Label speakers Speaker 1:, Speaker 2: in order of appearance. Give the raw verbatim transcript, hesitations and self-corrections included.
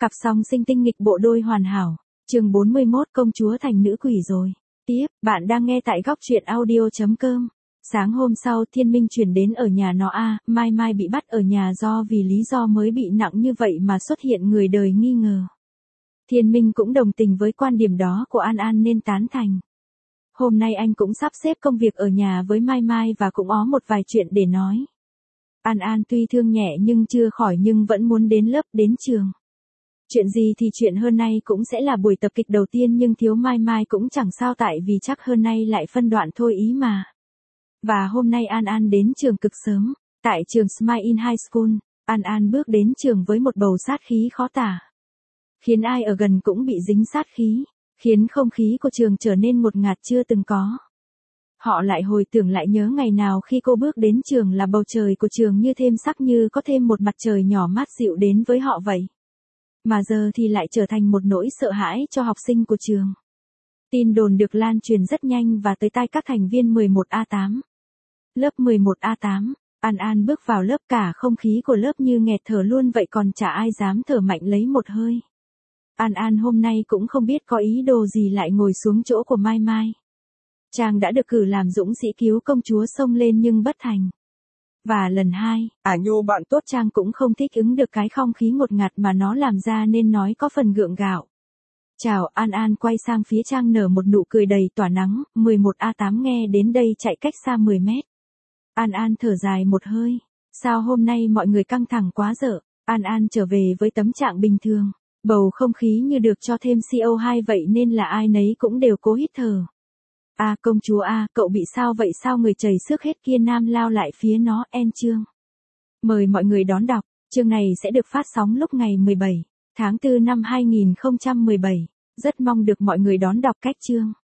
Speaker 1: Cặp song sinh tinh nghịch bộ đôi hoàn hảo. Chương bốn mươi mốt công chúa thành nữ quỷ rồi. Tiếp, bạn đang nghe tại góc truyện audio chấm com. Sáng hôm sau Thiên Minh chuyển đến ở nhà nó a, Mai Mai bị bắt ở nhà do vì lý do mới bị nặng như vậy mà xuất hiện người đời nghi ngờ. Thiên Minh cũng đồng tình với quan điểm đó của An An nên tán thành. Hôm nay anh cũng sắp xếp công việc ở nhà với Mai Mai và cũng có một vài chuyện để nói. An An tuy thương nhẹ nhưng chưa khỏi nhưng vẫn muốn đến lớp đến trường. Chuyện gì thì chuyện hơn nay cũng sẽ là buổi tập kịch đầu tiên nhưng thiếu Mai Mai cũng chẳng sao tại vì chắc hơn nay lại phân đoạn thôi ý mà. Và hôm nay An An đến trường cực sớm, tại trường Smile In High School, An An bước đến trường với một bầu sát khí khó tả. Khiến ai ở gần cũng bị dính sát khí, khiến không khí của trường trở nên ngột ngạt chưa từng có. Họ lại hồi tưởng lại nhớ ngày nào khi cô bước đến trường là bầu trời của trường như thêm sắc như có thêm một mặt trời nhỏ mát dịu đến với họ vậy. Mà giờ thì lại trở thành một nỗi sợ hãi cho học sinh của trường. Tin đồn được lan truyền rất nhanh và tới tai các thành viên mười một A tám. Lớp mười một A tám, An An bước vào lớp cả không khí của lớp như nghẹt thở luôn vậy còn chả ai dám thở mạnh lấy một hơi. An An hôm nay cũng không biết có ý đồ gì lại ngồi xuống chỗ của Mai Mai. Chàng đã được cử làm dũng sĩ cứu công chúa xông lên nhưng bất thành. Và lần hai, à nhô bạn tốt Trang cũng không thích ứng được cái không khí ngột ngạt mà nó làm ra nên nói có phần gượng gạo. Chào, An An quay sang phía Trang nở một nụ cười đầy tỏa nắng, mười một A tám nghe đến đây chạy cách xa mười mét. An An thở dài một hơi, sao hôm nay mọi người căng thẳng quá dở. An An trở về với tâm trạng bình thường, bầu không khí như được cho thêm xê o hai vậy nên là ai nấy cũng đều cố hít thở. À công chúa à, cậu bị sao vậy sao người chảy xước hết kia Nam lao lại phía nó en chương. Mời mọi người đón đọc, chương này sẽ được phát sóng lúc ngày mười bảy tháng tư năm hai nghìn không trăm mười bảy. Rất mong được mọi người đón đọc cách chương.